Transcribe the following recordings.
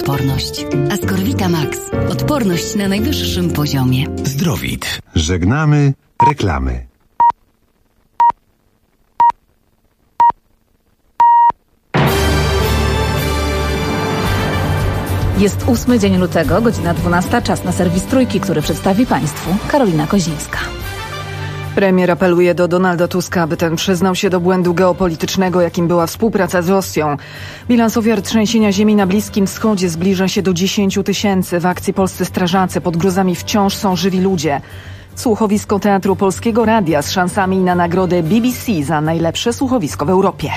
odporność. Ascorvita Max. Odporność na najwyższym poziomie. Zdrowit. Żegnamy reklamy. Jest 8 dzień lutego, godzina 12, czas na serwis Trójki, który przedstawi Państwu Karolina Kozińska. Premier apeluje do Donalda Tuska, aby ten przyznał się do błędu geopolitycznego, jakim była współpraca z Rosją. Bilans ofiar trzęsienia ziemi na Bliskim Wschodzie zbliża się do 10 000. W akcji polscy strażacy pod gruzami wciąż są żywi ludzie. Słuchowisko Teatru Polskiego Radia z szansami na nagrodę BBC za najlepsze słuchowisko w Europie.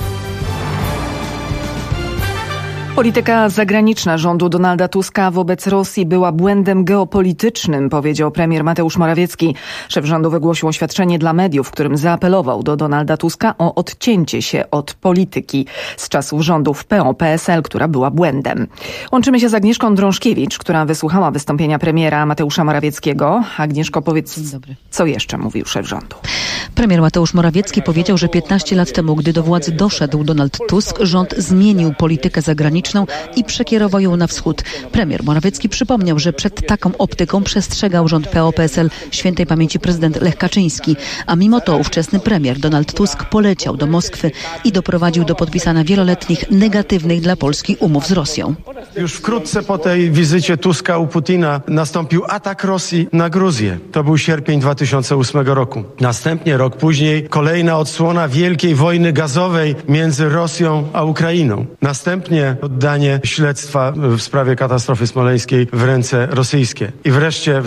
Polityka zagraniczna rządu Donalda Tuska wobec Rosji była błędem geopolitycznym, powiedział premier Mateusz Morawiecki. Szef rządu wygłosił oświadczenie dla mediów, w którym zaapelował do Donalda Tuska o odcięcie się od polityki z czasów rządów PO-PSL, która była błędem. Łączymy się z Agnieszką Drążkiewicz, która wysłuchała wystąpienia premiera Mateusza Morawieckiego. Agnieszko, powiedz, co jeszcze mówił szef rządu? Premier Mateusz Morawiecki powiedział, że 15 lat temu, gdy do władzy doszedł Donald Tusk, rząd zmienił politykę zagraniczną i przekierował ją na wschód. Premier Morawiecki przypomniał, że przed taką optyką przestrzegał rząd PO-PSL świętej pamięci prezydent Lech Kaczyński, a mimo to ówczesny premier Donald Tusk poleciał do Moskwy i doprowadził do podpisania wieloletnich negatywnych dla Polski umów z Rosją. Już wkrótce po tej wizycie Tuska u Putina nastąpił atak Rosji na Gruzję. To był sierpień 2008 roku. Następnie rok później kolejna odsłona wielkiej wojny gazowej między Rosją a Ukrainą. Następnie oddanie śledztwa w sprawie katastrofy smoleńskiej w ręce rosyjskie. I wreszcie w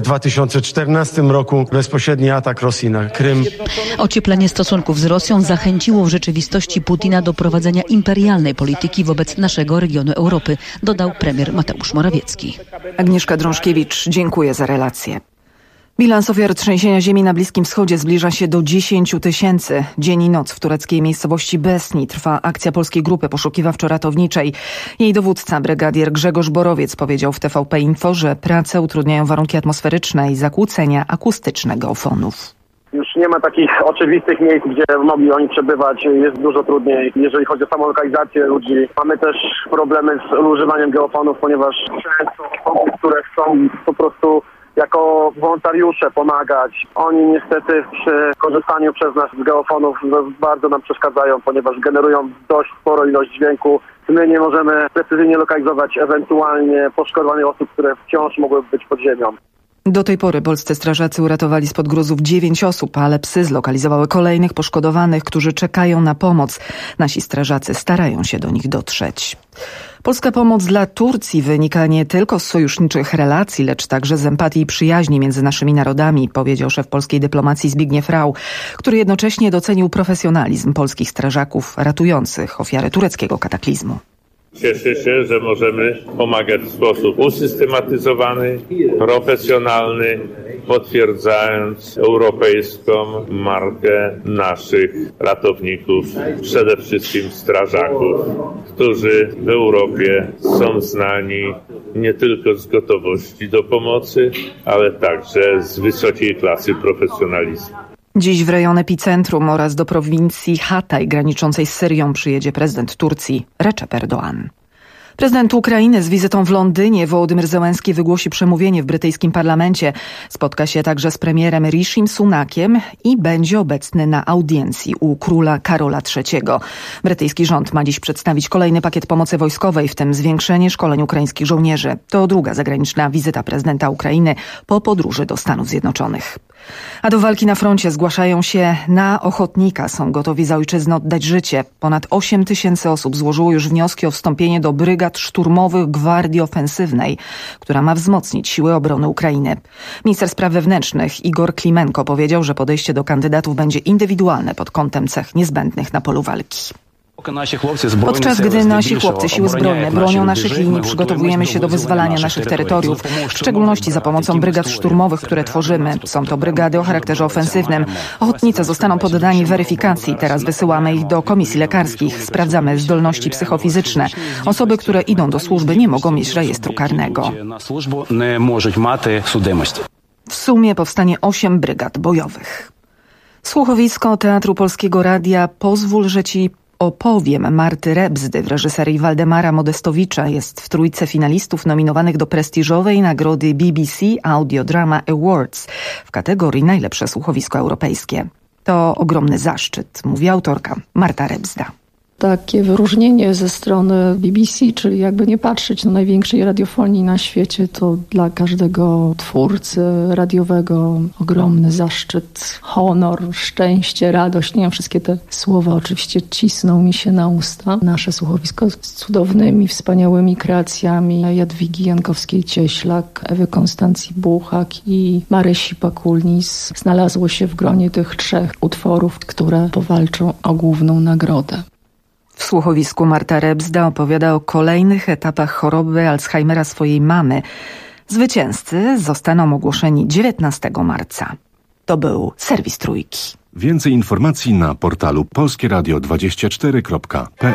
2014 roku bezpośredni atak Rosji na Krym. Ocieplenie stosunków z Rosją zachęciło w rzeczywistości Putina do prowadzenia imperialnej polityki wobec naszego regionu Europy, dodał premier Mateusz Morawiecki. Agnieszka Drążkiewicz, dziękuję za relację. Bilans ofiar trzęsienia ziemi na Bliskim Wschodzie zbliża się do 10 000. Dzień i noc w tureckiej miejscowości Besni trwa akcja polskiej grupy poszukiwawczo-ratowniczej. Jej dowódca, brygadier Grzegorz Borowiec, powiedział w TVP Info, że pracę utrudniają warunki atmosferyczne i zakłócenia akustyczne geofonów. Już nie ma takich oczywistych miejsc, gdzie mogli oni przebywać. Jest dużo trudniej, jeżeli chodzi o samą lokalizację ludzi. Mamy też problemy z używaniem geofonów, ponieważ często osoby, które chcą po prostu jako wolontariusze pomagać. Oni niestety przy korzystaniu przez nas z geofonów bardzo nam przeszkadzają, ponieważ generują dość sporą ilość dźwięku. My nie możemy precyzyjnie lokalizować ewentualnie poszkodowanych osób, które wciąż mogłyby być pod ziemią. Do tej pory polscy strażacy uratowali spod gruzów 9 osób, ale psy zlokalizowały kolejnych poszkodowanych, którzy czekają na pomoc. Nasi strażacy starają się do nich dotrzeć. Polska pomoc dla Turcji wynika nie tylko z sojuszniczych relacji, lecz także z empatii i przyjaźni między naszymi narodami, powiedział szef polskiej dyplomacji Zbigniew Rau, który jednocześnie docenił profesjonalizm polskich strażaków ratujących ofiary tureckiego kataklizmu. Cieszę się, że możemy pomagać w sposób usystematyzowany, profesjonalny, potwierdzając europejską markę naszych ratowników, przede wszystkim strażaków, którzy w Europie są znani nie tylko z gotowości do pomocy, ale także z wysokiej klasy profesjonalizmu. Dziś w rejon epicentrum oraz do prowincji Hatay graniczącej z Syrią przyjedzie prezydent Turcji Recep Erdoğan. Prezydent Ukrainy z wizytą w Londynie Wołodymyr Zełenski wygłosi przemówienie w brytyjskim parlamencie. Spotka się także z premierem Rishim Sunakiem i będzie obecny na audiencji u króla Karola III. Brytyjski rząd ma dziś przedstawić kolejny pakiet pomocy wojskowej, w tym zwiększenie szkoleń ukraińskich żołnierzy. To druga zagraniczna wizyta prezydenta Ukrainy po podróży do Stanów Zjednoczonych. A do walki na froncie zgłaszają się na ochotnika. Są gotowi za ojczyznę oddać życie. Ponad 8 000 osób złożyło już wnioski o wstąpienie do brygad szturmowych Gwardii Ofensywnej, która ma wzmocnić siły obrony Ukrainy. Minister spraw wewnętrznych Igor Klimenko powiedział, że podejście do kandydatów będzie indywidualne pod kątem cech niezbędnych na polu walki. Podczas gdy nasi chłopcy siły zbrojne bronią naszych linii, przygotowujemy się do wyzwalania naszych terytoriów, w szczególności za pomocą brygad szturmowych, które tworzymy. Są to brygady o charakterze ofensywnym. Ochotnicy zostaną poddani weryfikacji. Teraz wysyłamy ich do komisji lekarskich. Sprawdzamy zdolności psychofizyczne. Osoby, które idą do służby, nie mogą mieć rejestru karnego. W sumie powstanie 8 brygad bojowych. Słuchowisko Teatru Polskiego Radia Pozwól, że ci Opowiem Marty Rebzdy w reżyserii Waldemara Modestowicza jest w trójce finalistów nominowanych do prestiżowej nagrody BBC Audio Drama Awards w kategorii Najlepsze słuchowisko europejskie. To ogromny zaszczyt, mówi autorka Marta Rebzda. Takie wyróżnienie ze strony BBC, czyli jakby nie patrzeć na największej radiofonii na świecie, to dla każdego twórcy radiowego ogromny zaszczyt, honor, szczęście, radość. Nie wiem, wszystkie te słowa oczywiście cisną mi się na usta. Nasze słuchowisko z cudownymi, wspaniałymi kreacjami Jadwigi Jankowskiej-Cieślak, Ewy Konstancji Buchak i Marysi Pakulnis znalazło się w gronie tych 3 utworów, które powalczą o główną nagrodę. W słuchowisku Marta Rebzda opowiada o kolejnych etapach choroby Alzheimera swojej mamy. Zwycięzcy zostaną ogłoszeni 19 marca. To był serwis Trójki. Więcej informacji na portalu polskieradio24.pl.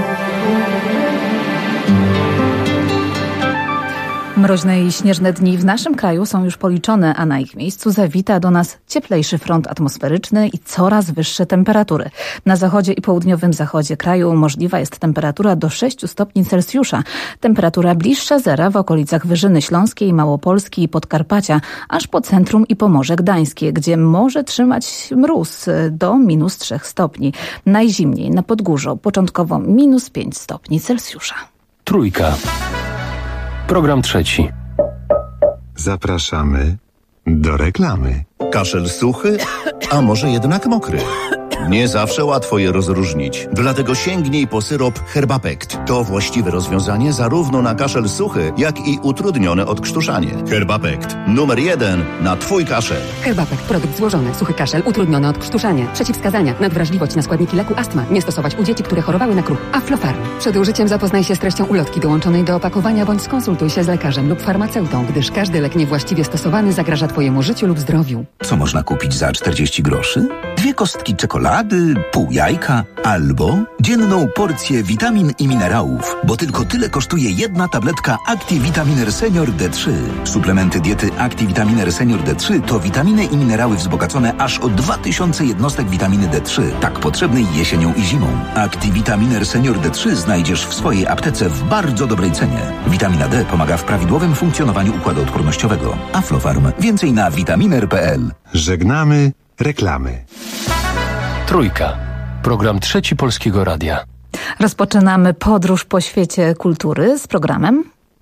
Mroźne i śnieżne dni w naszym kraju są już policzone, a na ich miejscu zawita do nas cieplejszy front atmosferyczny i coraz wyższe temperatury. Na zachodzie i południowym zachodzie kraju możliwa jest temperatura do 6 stopni Celsjusza. Temperatura bliższa zera w okolicach Wyżyny Śląskiej, Małopolski i Podkarpacia, aż po centrum i Pomorze Gdańskie, gdzie może trzymać mróz do -3 stopni. Najzimniej na Podgórzu, początkowo -5 stopni Celsjusza. Trójka. Program trzeci. Zapraszamy do reklamy. Kaszel suchy, a może jednak mokry? Nie zawsze łatwo je rozróżnić. Dlatego sięgnij po syrop Herbapekt. To właściwe rozwiązanie zarówno na kaszel suchy, jak i utrudnione odkrztuszanie. Herbapekt. Numer 1 na Twój kaszel. Herbapekt. Produkt złożony. Suchy kaszel, utrudnione odkrztuszanie. Przeciwwskazania. Nadwrażliwość na składniki leku astma. Nie stosować u dzieci, które chorowały na kruch. Aflofarm. Przed użyciem zapoznaj się z treścią ulotki dołączonej do opakowania bądź skonsultuj się z lekarzem lub farmaceutą, gdyż każdy lek niewłaściwie stosowany zagraża Twojemu życiu lub zdrowiu. Co można kupić za 40 groszy? 2 kostki czekolady, pół jajka albo dzienną porcję witamin i minerałów, bo tylko tyle kosztuje jedna tabletka ActiVitaminer Senior D3. Suplementy diety ActiVitaminer Senior D3 to witaminy i minerały wzbogacone aż o 2000 jednostek witaminy D3, tak potrzebnej jesienią i zimą. ActiVitaminer Senior D3 znajdziesz w swojej aptece w bardzo dobrej cenie. Witamina D pomaga w prawidłowym funkcjonowaniu układu odpornościowego. Aflofarm. Więcej na vitaminer.pl. Żegnamy reklamy. Trójka. Program trzeci Polskiego Radia. Rozpoczynamy podróż po świecie kultury z programem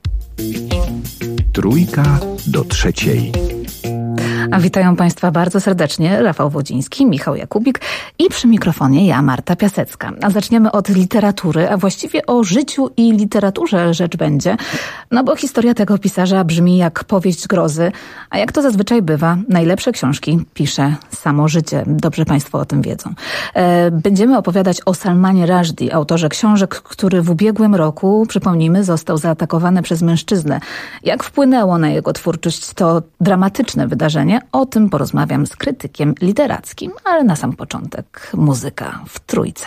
Trójka do trzeciej. A witają Państwa bardzo serdecznie Rafał Wodziński, Michał Jakubik i przy mikrofonie ja, Marta Piasecka. A zaczniemy od literatury, a właściwie o życiu i literaturze rzecz będzie, no bo historia tego pisarza brzmi jak powieść grozy, a jak to zazwyczaj bywa, najlepsze książki pisze samo życie. Dobrze Państwo o tym wiedzą. Będziemy opowiadać o Salmanie Rushdie, autorze książek, który w ubiegłym roku, przypomnijmy, został zaatakowany przez mężczyznę. Jak wpłynęło na jego twórczość to dramatyczne wydarzenie? O tym porozmawiam z krytykiem literackim, ale na sam początek muzyka w Trójce.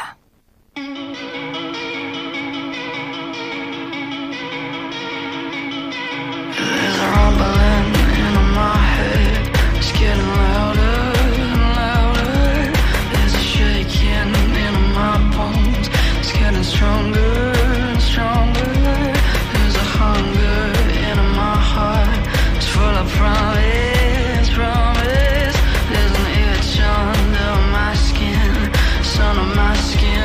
Son of my skin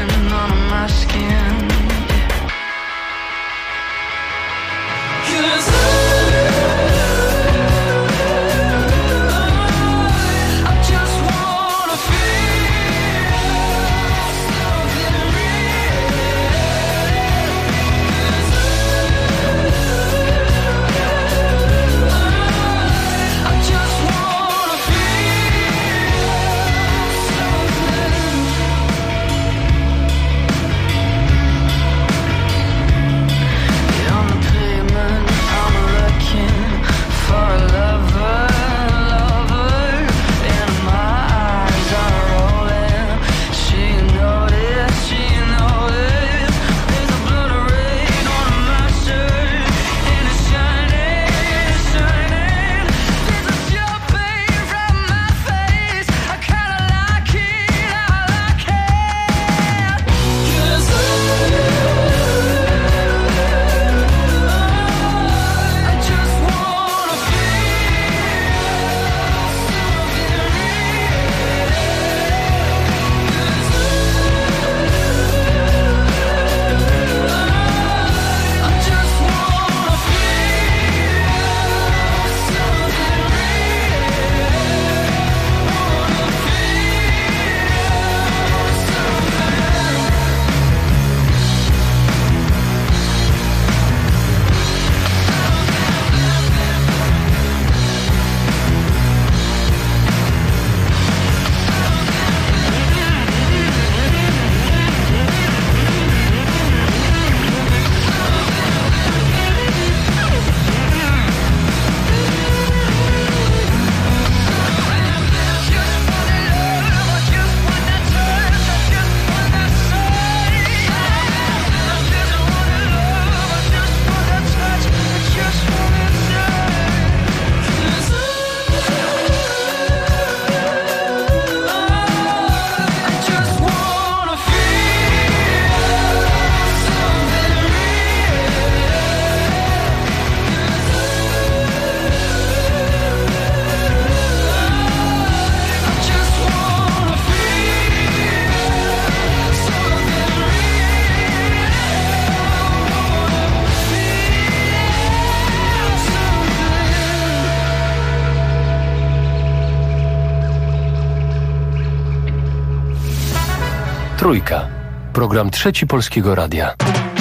Trójka. Program Trzeci Polskiego Radia.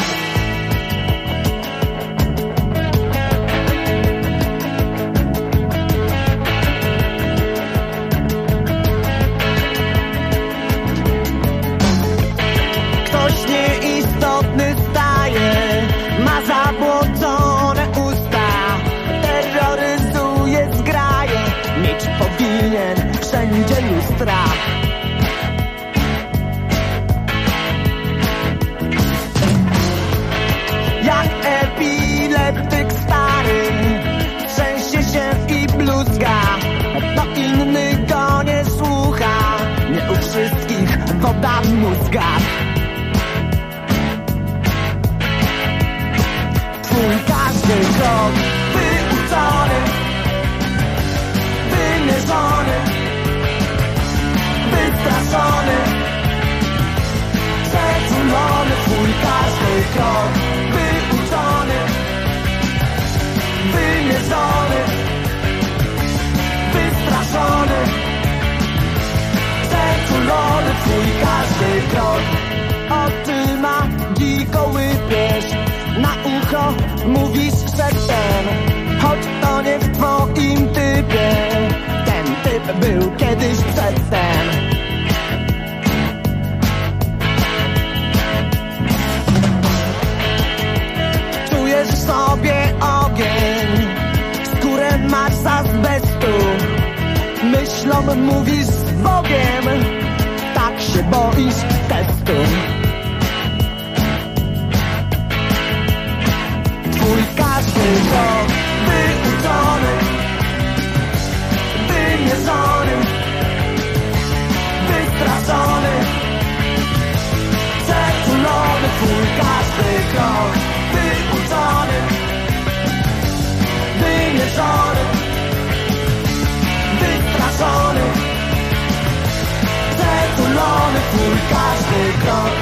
Ktoś nieistotny staje, ma zabłocone usta, terroryzuje zgraje, mieć powinien wszędzie lustra. Jak epileptyk stary, trzęsie się i bluzga, to inny go nie słucha, nie u wszystkich woda w mózgach. Twój każdy krok wyuczony, wymierzony, wystraszony, przeczulony. Twój każdy krok wyuczony, wymierzony, wystraszony, przeczulony. Twój każdy krok oczyma dziko łypiesz, na ucho mówisz szeptem, choć to nie w twoim typie. Ten typ był kiedyś przedtem. Czujesz w sobie ogień, skórę masz z azbestu. Myślom mówisz z Bogiem, tak się boisz testu. Twój każdy krok wyuczony, wymierzony, wystraszony, przeczulony. Twój każdy krok wyuczony, wymierzony, wystraszony, przeczulony. Twój każdy krok.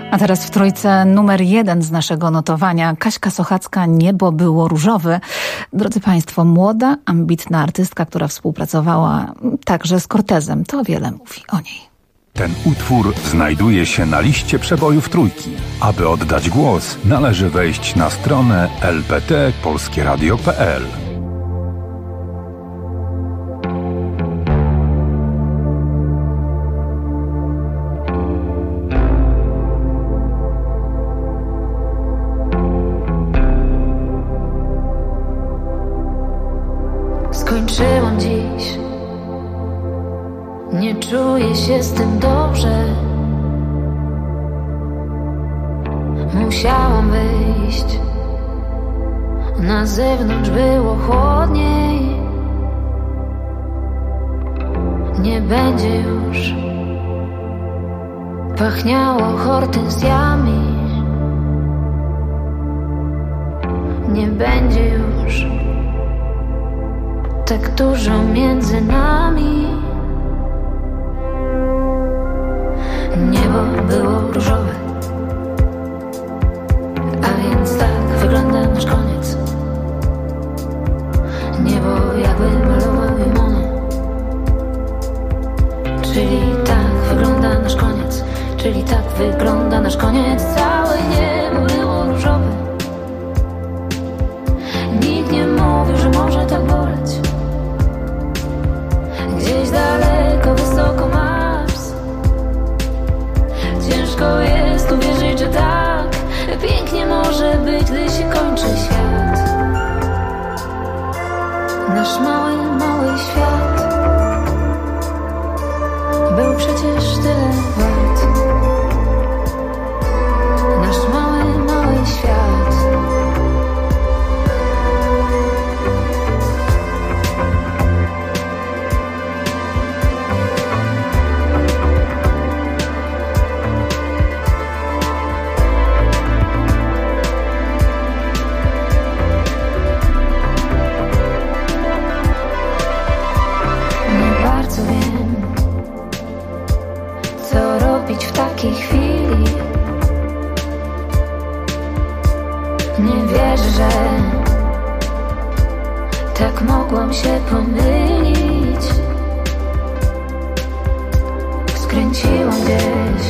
A teraz w trójce numer 1 z naszego notowania. Kaśka Sochacka, Niebo było różowe. Drodzy Państwo, młoda, ambitna artystka, która współpracowała także z Cortezem. To wiele mówi o niej. Ten utwór znajduje się na liście przebojów trójki. Aby oddać głos, należy wejść na stronę lpt.polskieradio.pl. Skończyłam dziś, nie czuję się z tym dobrze. Musiałam wyjść, na zewnątrz było chłodniej. Nie będzie już pachniało hortensjami. Nie będzie już tak dużo między nami. Niebo było różowe, a więc tak wygląda nasz koniec. Niebo jakby malował Monet. Czyli tak wygląda nasz koniec. Czyli tak wygląda nasz koniec. Całe niebo było różowe. Nikt nie mówił, że może tak boleć. Gdzieś daleko, wysoko Mars. Ciężko jest uwierzyć, że tak pięknie może być, gdy się kończy świat. Nasz mały, mały świat był przecież tyle wart. Nasz mały, mały świat. W takiej chwili nie wierzę, że tak mogłam się pomylić. Skręciłam gdzieś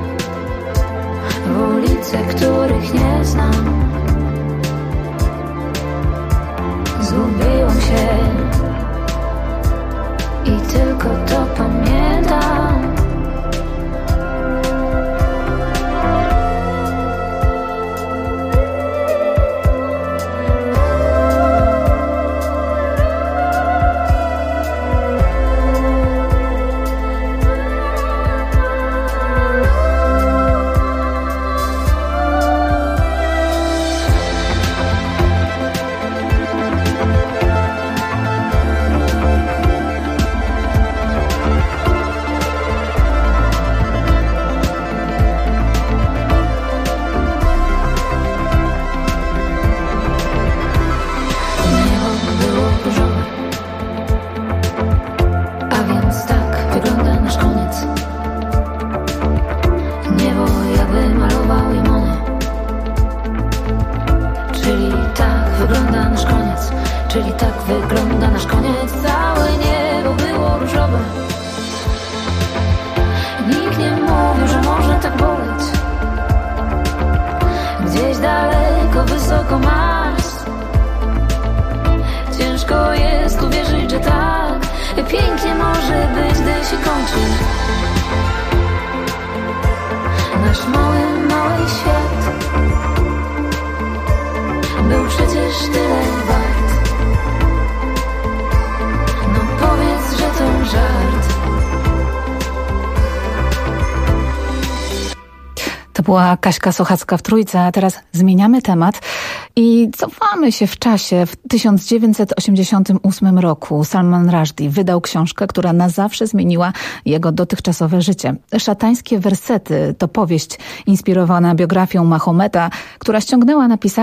w ulice, których nie znam. Zgubiłam się i tylko to pamiętam. Była Kaśka Sochacka w trójce, a teraz zmieniamy temat i cofamy się w czasie. W 1988 roku Salman Rushdie wydał książkę, która na zawsze zmieniła jego dotychczasowe życie. Szatańskie wersety to powieść inspirowana biografią Mahometa, która ściągnęła na pisarza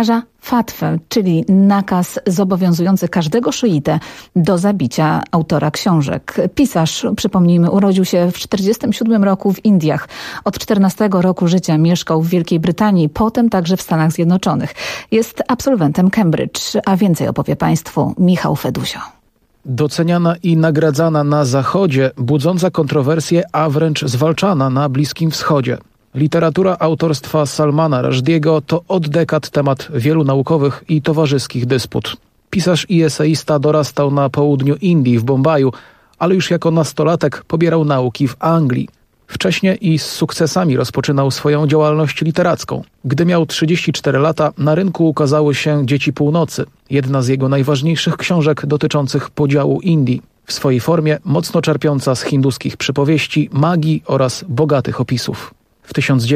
fatwę, czyli nakaz zobowiązujący każdego szyitę do zabicia autora książek. Pisarz, przypomnijmy, urodził się w 1947 roku w Indiach. Od 14 roku życia mieszkał w Wielkiej Brytanii, potem także w Stanach Zjednoczonych. Jest absolwentem Cambridge, a więcej opowie Państwu Michał Fedusio. Doceniana i nagradzana na Zachodzie, budząca kontrowersje, a wręcz zwalczana na Bliskim Wschodzie. Literatura autorstwa Salmana Rushdiego to od dekad temat wielu naukowych i towarzyskich dysput. Pisarz i eseista dorastał na południu Indii, w Bombaju, ale już jako nastolatek pobierał nauki w Anglii. Wcześnie i z sukcesami rozpoczynał swoją działalność literacką. Gdy miał 34 lata, na rynku ukazały się Dzieci Północy, jedna z jego najważniejszych książek dotyczących podziału Indii, w swojej formie mocno czerpiąca z hinduskich przypowieści, magii oraz bogatych opisów. W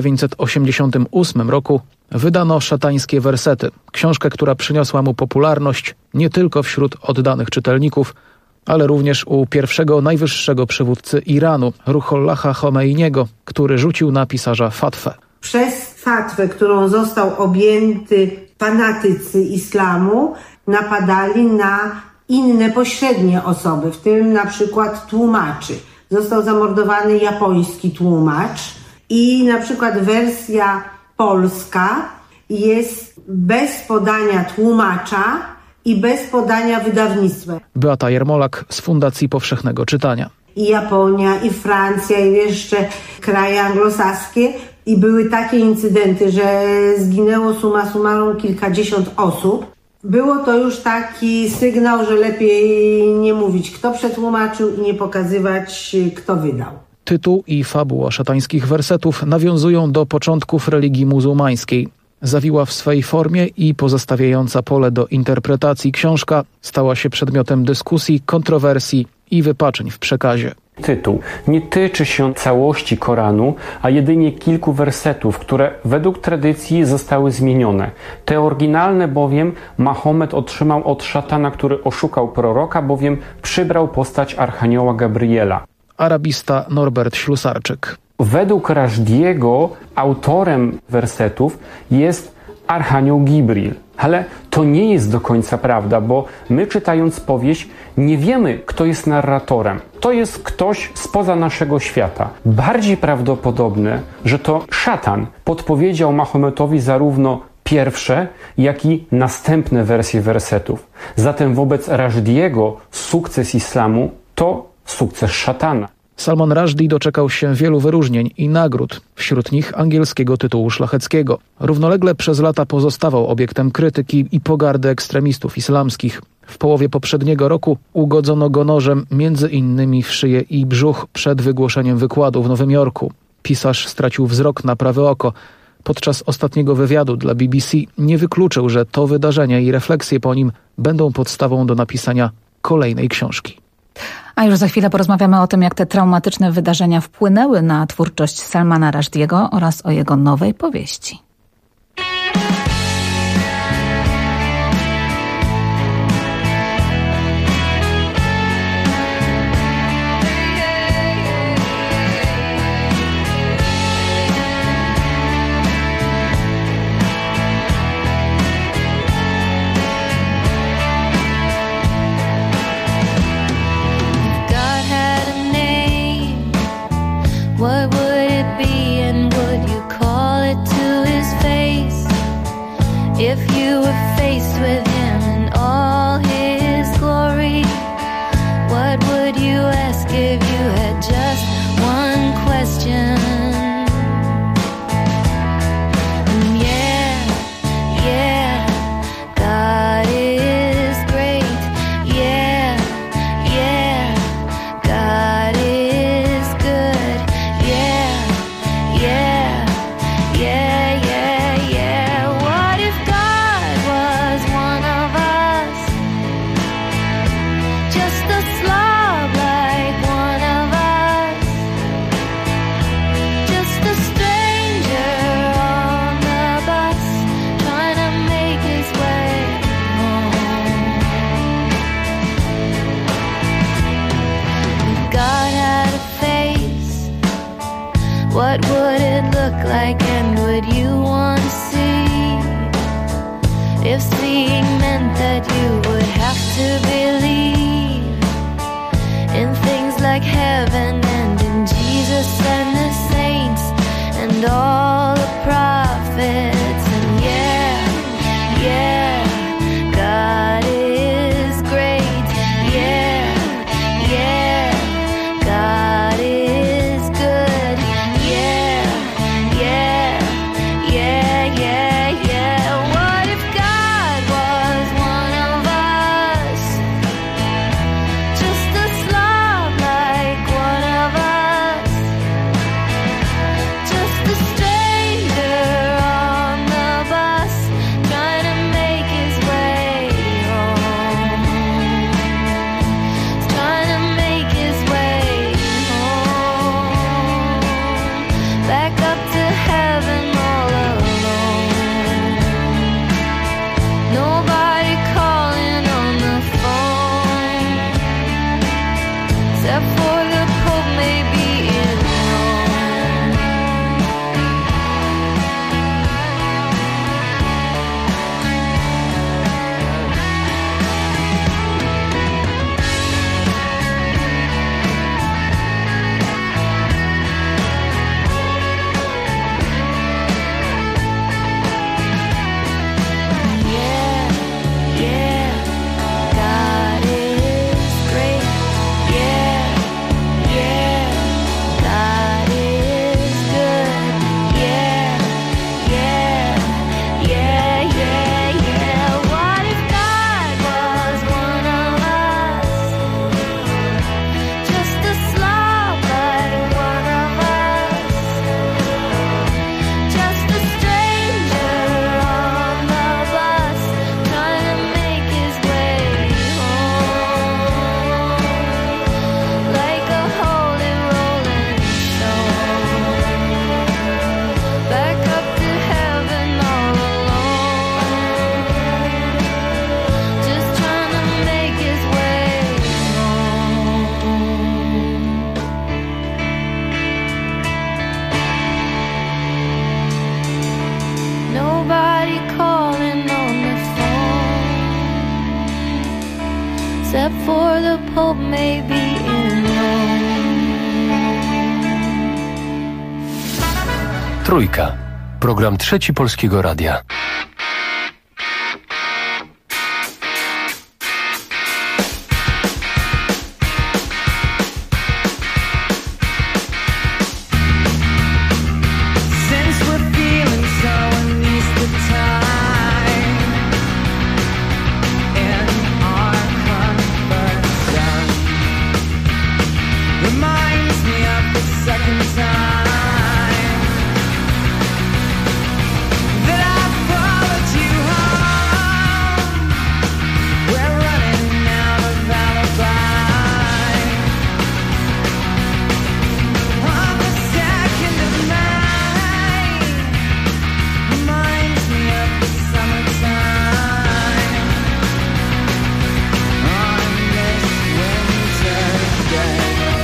1988 roku wydano Szatańskie wersety, książkę, która przyniosła mu popularność nie tylko wśród oddanych czytelników, ale również u pierwszego najwyższego przywódcy Iranu, Ruhollaha Chomeiniego, który rzucił na pisarza fatwę. Przez fatwę, którą został objęty fanatycy islamu, napadali na inne pośrednie osoby, w tym na przykład tłumaczy. Został zamordowany japoński tłumacz i na przykład wersja polska jest bez podania tłumacza i bez podania wydawnictwa. Beata Jermolak z Fundacji Powszechnego Czytania. I Japonia, i Francja, i jeszcze kraje anglosaskie. I były takie incydenty, że zginęło summa summarum kilkadziesiąt osób. Było to już taki sygnał, że lepiej nie mówić, kto przetłumaczył i nie pokazywać, kto wydał. Tytuł i fabuła Szatańskich wersetów nawiązują do początków religii muzułmańskiej. Zawiła w swej formie i pozostawiająca pole do interpretacji książka stała się przedmiotem dyskusji, kontrowersji i wypaczeń w przekazie. Tytuł nie tyczy się całości Koranu, a jedynie kilku wersetów, które według tradycji zostały zmienione. Te oryginalne bowiem Mahomet otrzymał od szatana, który oszukał proroka, bowiem przybrał postać archanioła Gabriela. Arabista Norbert Ślusarczyk. Według Rushdiego autorem wersetów jest archanioł Gibril. Ale to nie jest do końca prawda, bo my czytając powieść nie wiemy, kto jest narratorem. To jest ktoś spoza naszego świata. Bardziej prawdopodobne, że to szatan podpowiedział Mahometowi zarówno pierwsze, jak i następne wersje wersetów. Zatem wobec Rushdiego sukces islamu to sukces szatana. Salman Rushdie doczekał się wielu wyróżnień i nagród, wśród nich angielskiego tytułu szlacheckiego. Równolegle przez lata pozostawał obiektem krytyki i pogardy ekstremistów islamskich. W połowie poprzedniego roku ugodzono go nożem między innymi w szyję i brzuch przed wygłoszeniem wykładu w Nowym Jorku. Pisarz stracił wzrok na prawe oko. Podczas ostatniego wywiadu dla BBC nie wykluczył, że to wydarzenie i refleksje po nim będą podstawą do napisania kolejnej książki. A już za chwilę porozmawiamy o tym, jak te traumatyczne wydarzenia wpłynęły na twórczość Salmana Rushdiego oraz o jego nowej powieści. What would it be and would you call it to his face if you were faced with him in all his glory? What would you ask if you had just one question? And yeah, God is great. Yeah, God is good. Yeah. What if God was one of us? Just a slob like one of us. Just a stranger on the bus trying to make his way home. If God had a face, what would it look like and would you want to see? If seeing meant that you would have to believe in things like heaven and in Jesus and the saints and all the prophets, and yeah, God is great, yeah, God is good, yeah. What if God was one of us, just a slob like one of us, just a stranger on the bus, trying to make his way home, trying to make his way home, back up to heaven all alone. Nobody calling on the phone, except for the Pope maybe in Rome. Yeah, God is great, yeah, God is good, yeah. What if God was one of us, just a slob like one of us, just a stranger on the bus, trying to make his way home, like a holy rolling stone, back up to heaven all alone, just trying to make his way home. Nobody calling on the phone, except for the Pope maybe in Rome. Trójka. Program Trzeci Polskiego Radia. Since we're feeling so uneased the time in our comfort zone reminds me of the second time that I followed you home. We're running out of alibi on the 2nd of May. Reminds me of the summertime on this winter's day.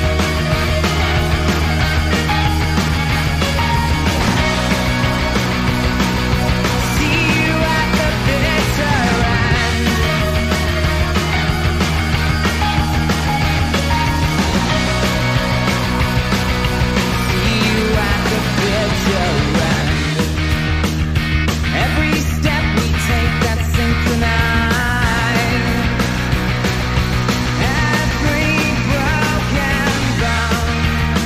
See you at the bitter end. See you at the bitter end. Every step we take that's synchronized, every broken bone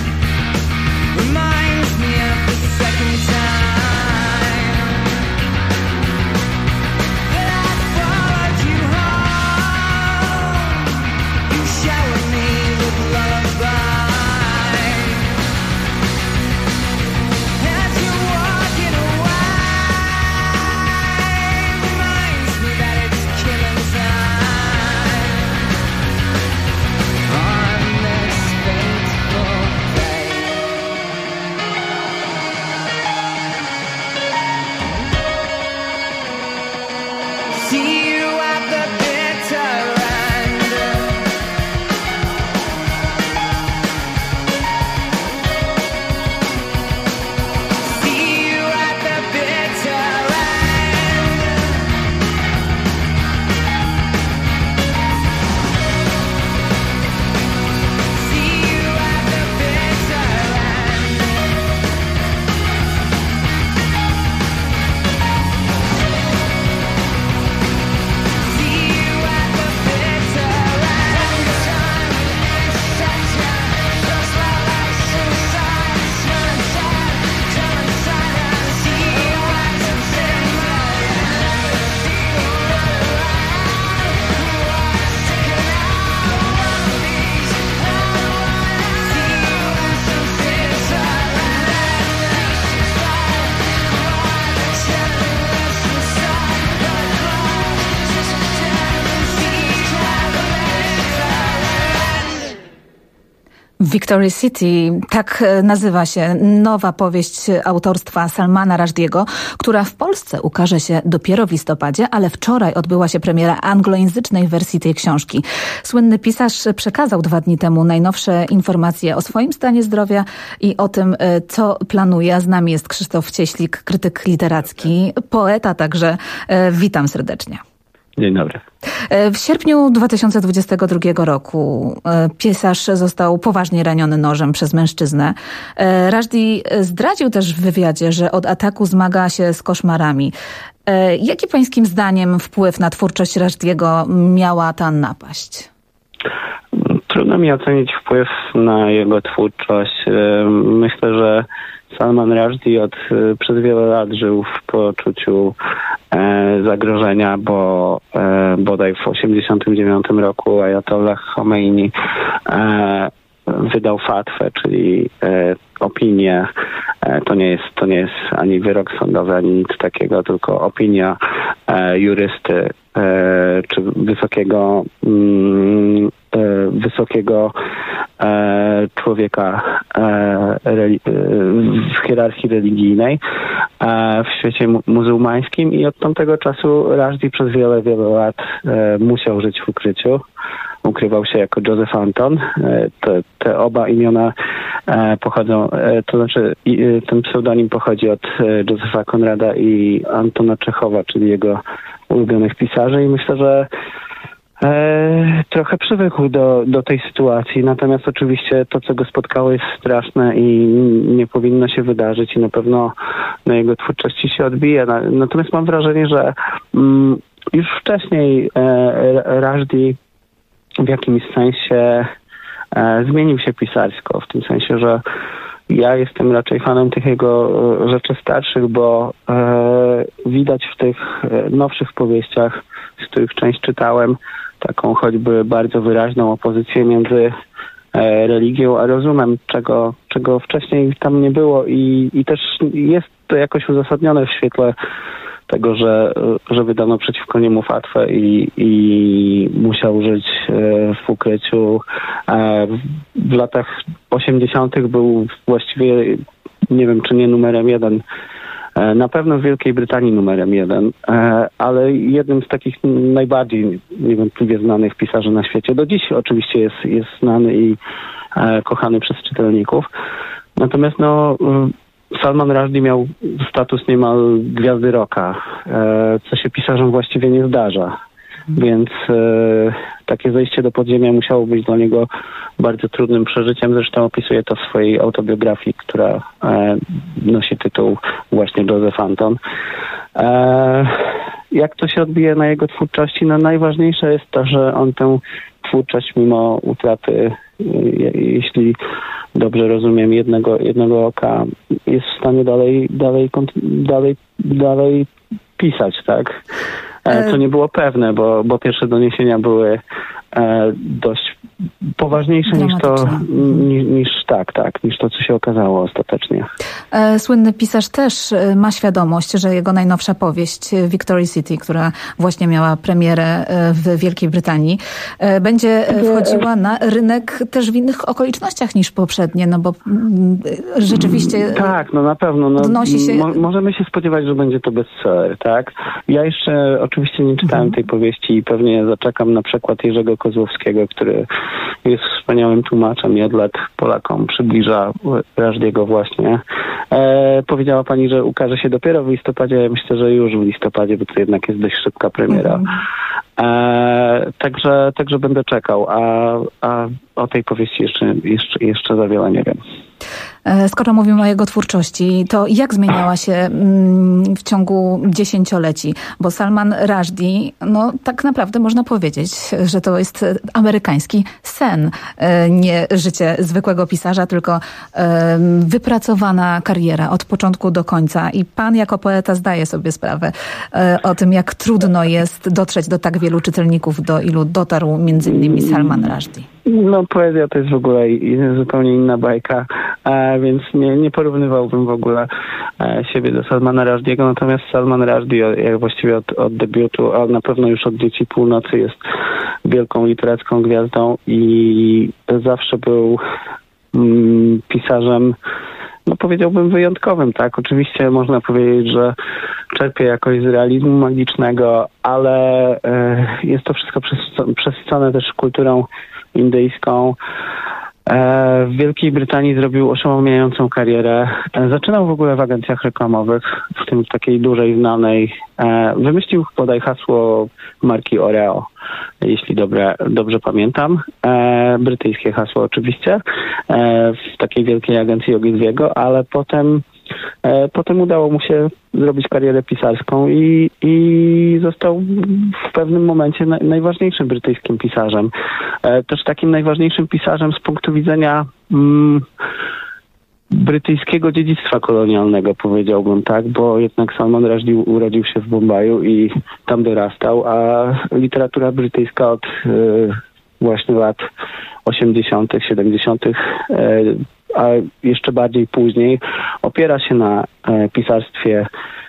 reminds me of the second time that I followed you home. You showered me with lullaby as you're walking away. Reminds me that it's killing time on this fateful day. See you at the bitter end. See you at the bitter end. Victory City, tak nazywa się nowa powieść autorstwa Salmana Rushdie'ego, która w Polsce ukaże się dopiero w listopadzie, ale wczoraj odbyła się premiera anglojęzycznej wersji tej książki. Słynny pisarz przekazał 2 dni temu najnowsze informacje o swoim stanie zdrowia i o tym, co planuje. A z nami jest Krzysztof Cieślik, krytyk literacki, poeta także. Witam serdecznie. Dzień dobry. W sierpniu 2022 roku pisarz został poważnie raniony nożem przez mężczyznę. Rushdie zdradził też w wywiadzie, że od ataku zmaga się z koszmarami. Jaki pańskim zdaniem wpływ na twórczość Rushdie'ego miała ta napaść? Trudno mi ocenić wpływ na jego twórczość. Myślę, że Salman Rushdie przez wiele lat żył w poczuciu zagrożenia, bo bodaj w 1989 roku Ajatollah Khomeini wydał fatwę, czyli opinię. To nie jest ani wyrok sądowy, ani nic takiego, tylko opinia jurysty czy wysokiego człowieka w hierarchii religijnej w świecie muzułmańskim i od tamtego czasu Rushdie przez wiele lat musiał żyć w ukryciu. Ukrywał się jako Joseph Anton. Te oba imiona pochodzą, to znaczy ten pseudonim pochodzi od Josepha Conrada i Antona Czechowa, czyli jego ulubionych pisarzy i myślę, że trochę przywykł do tej sytuacji, natomiast oczywiście to, co go spotkało, jest straszne i nie powinno się wydarzyć i na pewno na jego twórczości się odbije. Natomiast mam wrażenie, że już wcześniej Rushdie w jakimś sensie zmienił się pisarsko, w tym sensie, że ja jestem raczej fanem tych jego rzeczy starszych, bo widać w tych nowszych powieściach, z których część czytałem, taką choćby bardzo wyraźną opozycję między religią a rozumem, czego wcześniej tam nie było i też jest to jakoś uzasadnione w świetle tego, że wydano przeciwko niemu fatwę i musiał żyć w ukryciu. W latach 80. był właściwie, nie wiem czy nie numerem 1, na pewno w Wielkiej Brytanii numerem 1, ale jednym z takich najbardziej niewątpliwie znanych pisarzy na świecie. Do dziś oczywiście jest znany i kochany przez czytelników. Natomiast Salman Rushdie miał status niemal gwiazdy rocka, co się pisarzom właściwie nie zdarza. Więc takie zejście do podziemia musiało być dla niego bardzo trudnym przeżyciem. Zresztą opisuje to w swojej autobiografii, która nosi tytuł właśnie Joseph Anton. Jak to się odbije na jego twórczości? Najważniejsze jest to, że on tę twórczość mimo utraty, jeśli dobrze rozumiem, jednego oka, jest w stanie dalej pisać, tak? Co nie było pewne, bo pierwsze doniesienia były dość poważniejsze niż to, co się okazało ostatecznie. Słynny pisarz też ma świadomość, że jego najnowsza powieść Victory City, która właśnie miała premierę w Wielkiej Brytanii, będzie wchodziła na rynek też w innych okolicznościach niż poprzednie, bo rzeczywiście tak, na pewno. Donosi się... Możemy się spodziewać, że będzie to bestseller, tak? Ja jeszcze oczywiście nie czytałem tej powieści i pewnie zaczekam na przykład Jerzego Kozłowskiego, który jest wspaniałym tłumaczem i od lat Polakom przybliża Rushdie'ego właśnie. Powiedziała pani, że ukaże się dopiero w listopadzie. Ja myślę, że już w listopadzie, bo to jednak jest dość szybka premiera. Także będę czekał, a o tej powieści jeszcze za wiele nie wiem. Skoro mówimy o jego twórczości, to jak zmieniała się w ciągu dziesięcioleci? Bo Salman Rushdie, tak naprawdę można powiedzieć, że to jest amerykański sen. Nie życie zwykłego pisarza, tylko wypracowana kariera od początku do końca. I pan jako poeta zdaje sobie sprawę o tym, jak trudno jest dotrzeć do tak wielu czytelników, do ilu dotarł między innymi Salman Rushdie. Poezja to jest w ogóle zupełnie inna bajka, więc nie porównywałbym w ogóle siebie do Salmana Rushdie'ego, natomiast Salman Rushdie właściwie od debiutu, a na pewno już od Dzieci Północy jest wielką literacką gwiazdą i zawsze był pisarzem, no powiedziałbym wyjątkowym, tak? Oczywiście można powiedzieć, że czerpie jakoś z realizmu magicznego, ale jest to wszystko przesycone też kulturą indyjską. W Wielkiej Brytanii zrobił oszałamiającą karierę. Zaczynał w ogóle w agencjach reklamowych, w tym takiej dużej, znanej. Wymyślił bodaj hasło marki Oreo, jeśli dobrze pamiętam. Brytyjskie hasło oczywiście, w takiej wielkiej agencji Ogilvy'ego, ale potem udało mu się zrobić karierę pisarską i został w pewnym momencie najważniejszym brytyjskim pisarzem. Też takim najważniejszym pisarzem z punktu widzenia brytyjskiego dziedzictwa kolonialnego, powiedziałbym, tak, bo jednak Salman Rushdie urodził się w Bombaju i tam dorastał, a literatura brytyjska od właśnie lat 80., 70., a jeszcze bardziej później opiera się na pisarstwie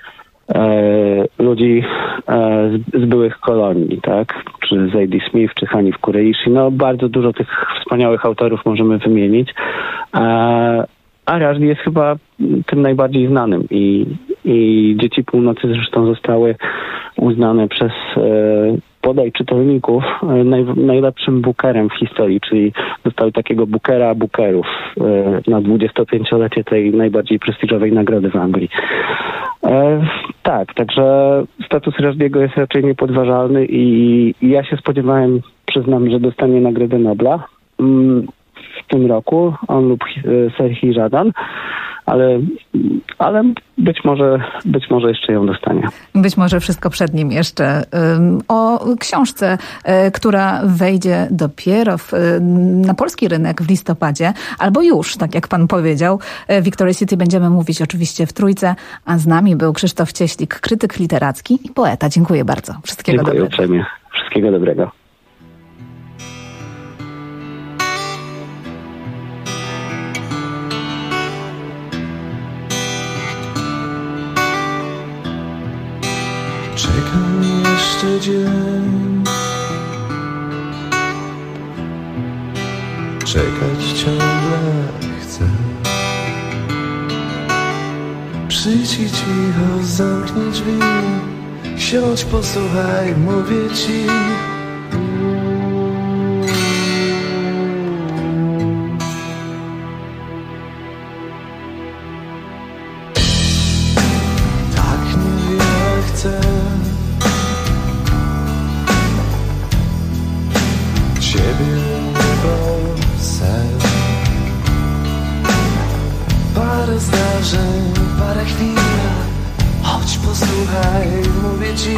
ludzi z byłych kolonii, tak? Czy Zadie Smith, czy Hanif Kureishi. No bardzo dużo tych wspaniałych autorów możemy wymienić. A Rushdie jest chyba tym najbardziej znanym i Dzieci Północy zresztą zostały uznane przez bodaj czytelników najlepszym bookerem w historii, czyli dostały takiego bookera bookerów na 25-lecie tej najbardziej prestiżowej nagrody w Anglii. Tak, także status Rushdiego jest raczej niepodważalny i ja się spodziewałem, przyznam, że dostanie Nagrodę Nobla w tym roku, on lub Serhii Żadan, ale być może jeszcze ją dostanie. Być może wszystko przed nim jeszcze. O książce, która wejdzie dopiero na polski rynek w listopadzie, albo już, tak jak pan powiedział. W Victoria City będziemy mówić oczywiście w trójce, a z nami był Krzysztof Cieślik, krytyk literacki i poeta. Dziękuję bardzo. Wszystkiego dobrego. Dziękuję uprzejmie. Wszystkiego dobrego. Czekam jeszcze dzień, czekać ciągle chcę. Przyjdź i cicho zamknij drzwi, siądź, posłuchaj, mówię ci. Tak niewiele chcę. Ciebie niebo, sen. Parę zdarzeń, parę chwil. Chodź, posłuchaj, mówię ci.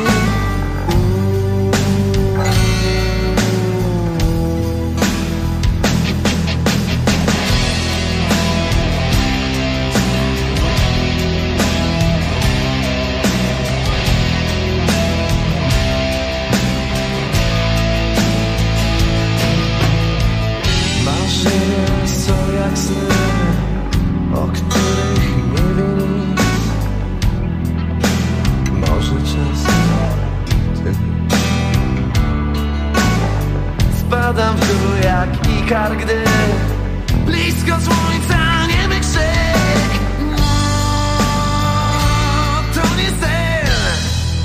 Marzenia są jak sny, o których nie wiem nic. Może czasem ty. Spadam w dół jak Ikar, gdy blisko słońca niemy krzyk. To nie sen.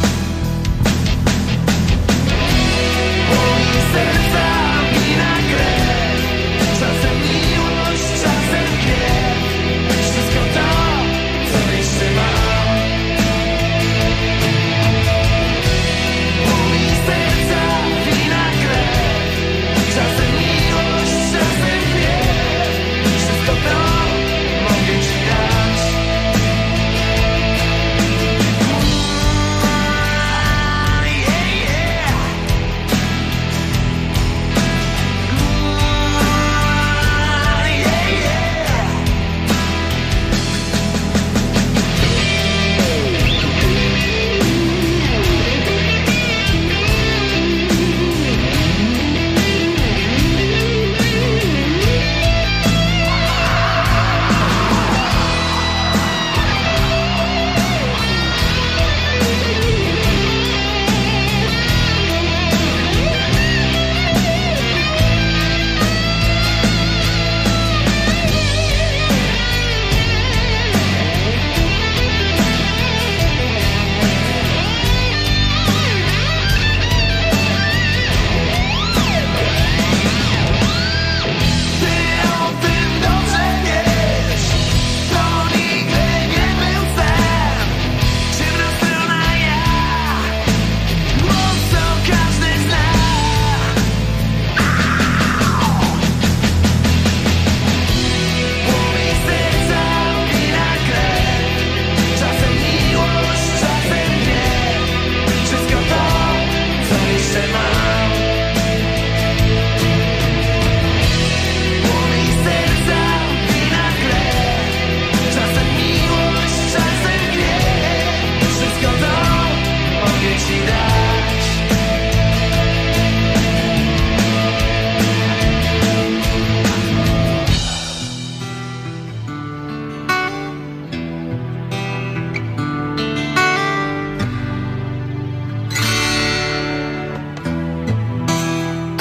Moje serca wina krew. Czasem miłość, czasem gniew. Wszystko to, co jeszcze mam. Moje serca wina krew. Czasem miłość, czasem gniew. Wszystko to,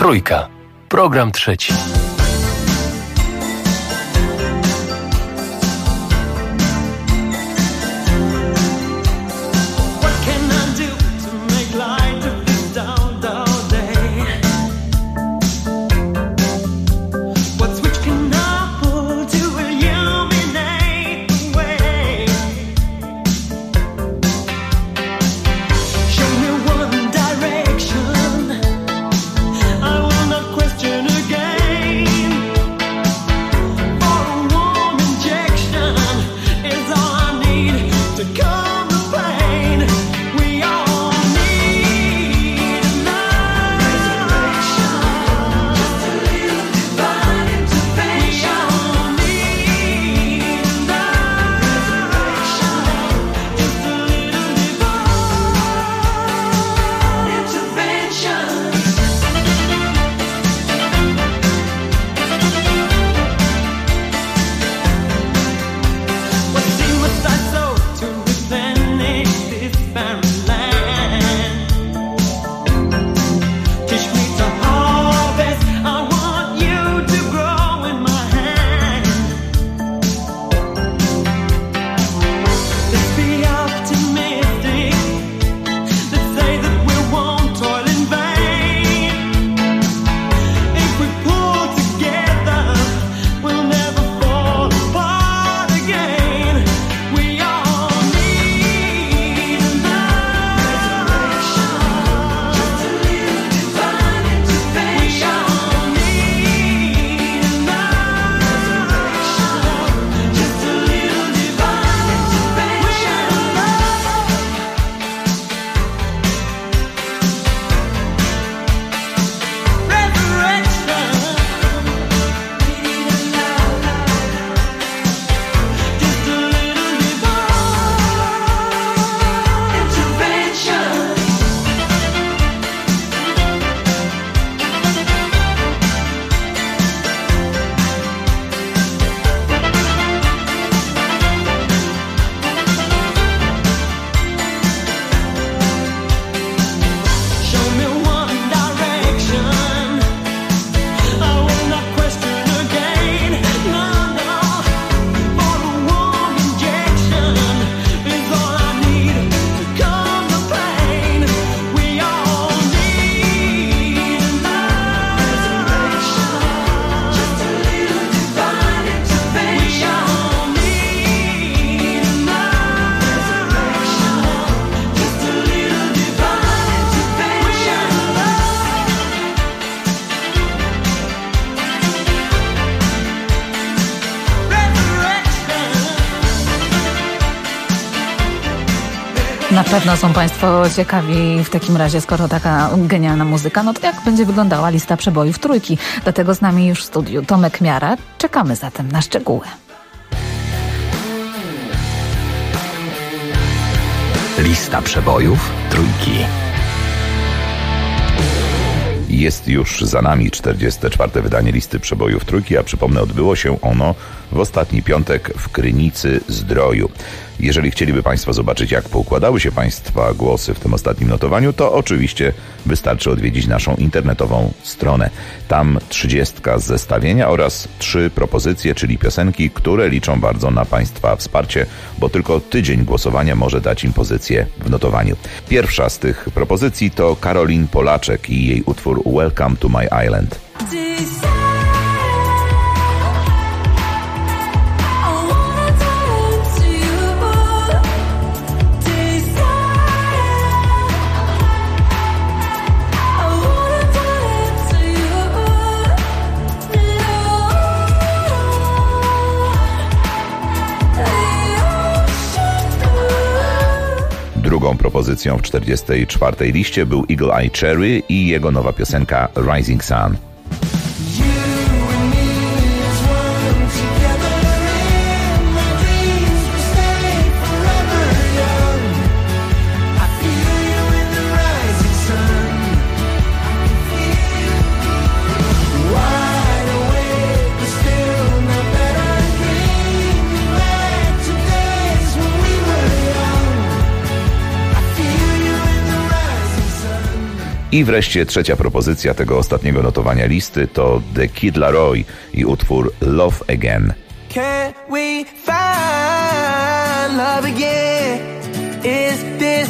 Trójka. Program trzeci. Na pewno są Państwo ciekawi w takim razie, skoro taka genialna muzyka, no to jak będzie wyglądała lista przebojów trójki. Dlatego z nami już w studiu Tomek Miara. Czekamy zatem na szczegóły. Lista przebojów trójki. Jest już za nami 44. wydanie listy przebojów trójki, a przypomnę, odbyło się ono w ostatni piątek w Krynicy-Zdroju. Jeżeli chcieliby Państwo zobaczyć, jak poukładały się Państwa głosy w tym ostatnim notowaniu, to oczywiście wystarczy odwiedzić naszą internetową stronę. Tam 30 z zestawienia oraz 3 propozycje, czyli piosenki, które liczą bardzo na Państwa wsparcie, bo tylko tydzień głosowania może dać im pozycję w notowaniu. Pierwsza z tych propozycji to Karolin Polaczek i jej utwór Welcome to My Island. Drugą propozycją w 44. liście był Eagle Eye Cherry i jego nowa piosenka Rising Sun. I wreszcie trzecia propozycja tego ostatniego notowania listy to The Kid Laroi i utwór Love Again. Can we find love again? Is this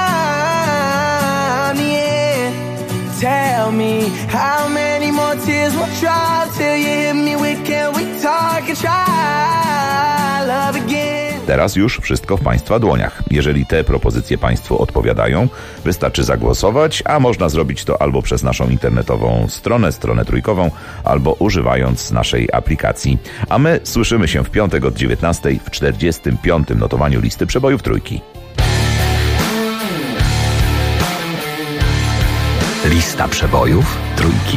time the end? Tell me how many more tears will drop till you hit me with can we talk and try love again? Teraz już wszystko w Państwa dłoniach. Jeżeli te propozycje Państwu odpowiadają, wystarczy zagłosować, a można zrobić to albo przez naszą internetową stronę trójkową, albo używając naszej aplikacji. A my słyszymy się w piątek od 19:00 w 45. notowaniu listy przebojów trójki. Lista przebojów trójki.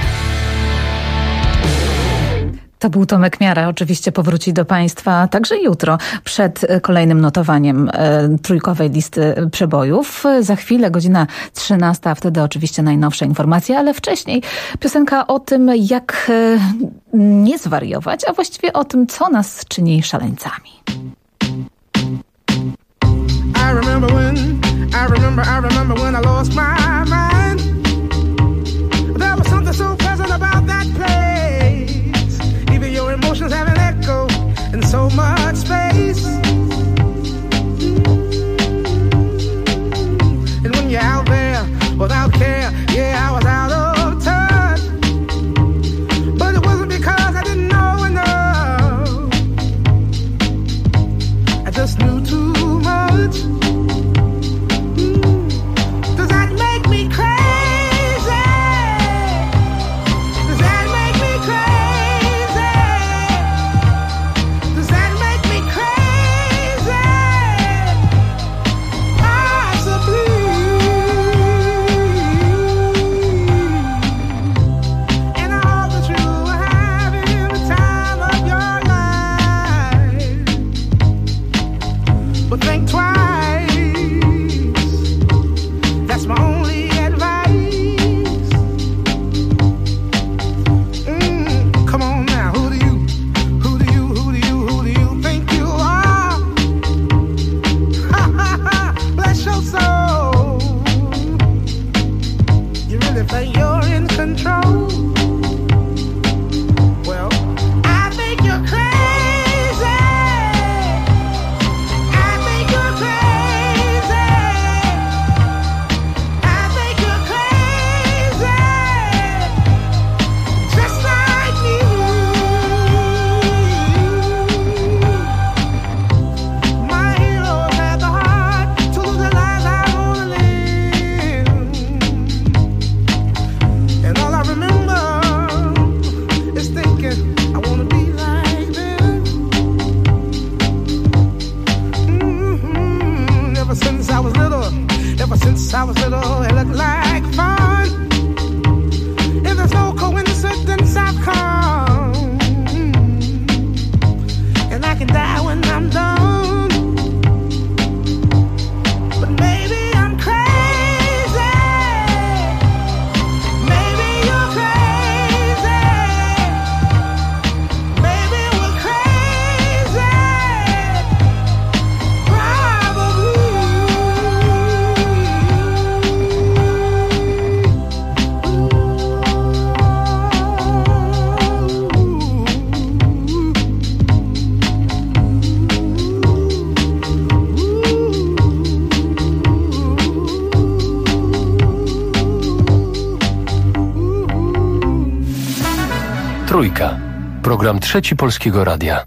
To był Tomek Miara. Oczywiście powróci do Państwa także jutro przed kolejnym notowaniem trójkowej listy przebojów. Za chwilę godzina 13, a wtedy oczywiście najnowsze informacje, ale wcześniej piosenka o tym, jak nie zwariować, a właściwie o tym, co nas czyni szaleńcami. I remember when I lost my mind. There was something so pleasant about that place. Even your emotions have an echo in so much space. And when you're out there without care, yeah, I was out of touch. But it wasn't because I didn't know enough. I just knew too much. Does that make me crazy? Does that make me crazy? Does that make me crazy? Possibly. And I hope that you are having the time of your life. But think twice. That's my only advice. Come on now, who do you think you are? Bless your soul. You really think you're in control? Well, I think you're crazy. I think you're crazy. I think you're crazy, just like me. My heroes had the heart to lose the lives I wanna live, and all I remember is thinking I wanna be like them. Ever since I was little, it looked like fun. And there's no coincidence I've come. And I can die when I'm done. But maybe I'm crazy. Maybe you're crazy. Maybe we're crazy. Probably. Trójka. Program Trzeci Polskiego Radia.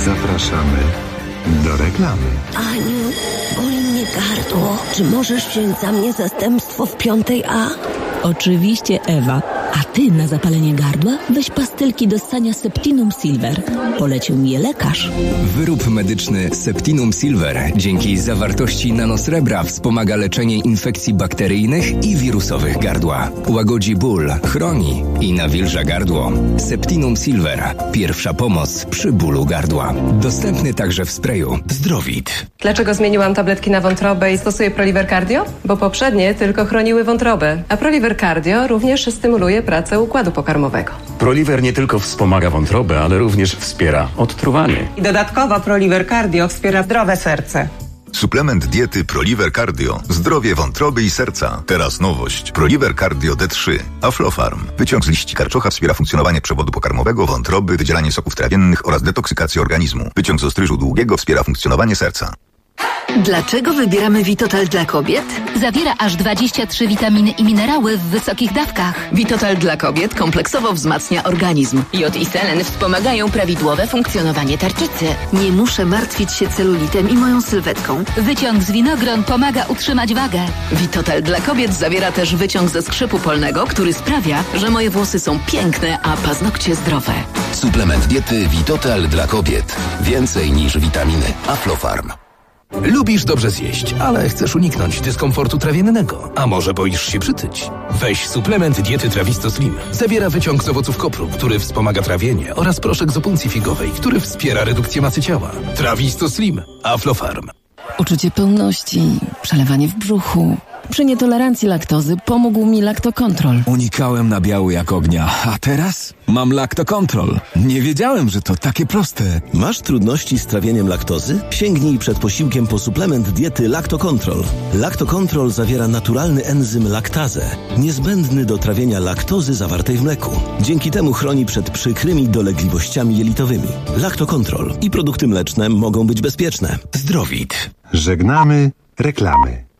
Zapraszamy do reklamy. Aniu, boli mnie gardło. Czy możesz wziąć za mnie zastępstwo w 5A? Oczywiście, Ewa. A ty na zapalenie gardła weź pastylki do ssania Septinum Silver. Polecił mi je lekarz. Wyrób medyczny Septinum Silver dzięki zawartości nanosrebra wspomaga leczenie infekcji bakteryjnych i wirusowych gardła. Łagodzi ból, chroni i nawilża gardło. Septinum Silver. Pierwsza pomoc przy bólu gardła. Dostępny także w sprayu Zdrowit. Dlaczego zmieniłam tabletki na wątrobę i stosuję Proliver Cardio? Bo poprzednie tylko chroniły wątrobę, a Proliver Cardio również stymuluje pracę układu pokarmowego. Proliver nie tylko wspomaga wątrobę, ale również wspiera odtruwanie. I dodatkowo Proliver Cardio wspiera zdrowe serce. Suplement diety Proliver Cardio. Zdrowie wątroby i serca. Teraz nowość. Proliver Cardio D3. Aflofarm. Wyciąg z liści karczocha wspiera funkcjonowanie przewodu pokarmowego, wątroby, wydzielanie soków trawiennych oraz detoksykację organizmu. Wyciąg z ostryżu długiego wspiera funkcjonowanie serca. Dlaczego wybieramy Vitotal dla kobiet? Zawiera aż 23 witaminy i minerały w wysokich dawkach. Vitotal dla kobiet kompleksowo wzmacnia organizm. Jod i selen wspomagają prawidłowe funkcjonowanie tarczycy. Nie muszę martwić się celulitem i moją sylwetką. Wyciąg z winogron pomaga utrzymać wagę. Vitotal dla kobiet zawiera też wyciąg ze skrzypu polnego, który sprawia, że moje włosy są piękne, a paznokcie zdrowe. Suplement diety Vitotal dla kobiet. Więcej niż witaminy. Aflofarm. Lubisz dobrze zjeść, ale chcesz uniknąć dyskomfortu trawiennego. A może boisz się przytyć? Weź suplement diety Trawisto Slim. Zawiera wyciąg z owoców kopru, który wspomaga trawienie, oraz proszek z opuncji figowej, który wspiera redukcję masy ciała. Trawisto Slim. Aflofarm. Uczucie pełności, przelewanie w brzuchu. Przy nietolerancji laktozy pomógł mi Lactocontrol. Unikałem nabiału jak ognia, a teraz mam Lactocontrol. Nie wiedziałem, że to takie proste. Masz trudności z trawieniem laktozy? Sięgnij przed posiłkiem po suplement diety Lactocontrol. Lactocontrol zawiera naturalny enzym laktazę, niezbędny do trawienia laktozy zawartej w mleku. Dzięki temu chroni przed przykrymi dolegliwościami jelitowymi. Lactocontrol i produkty mleczne mogą być bezpieczne. Zdrowit. Żegnamy reklamy.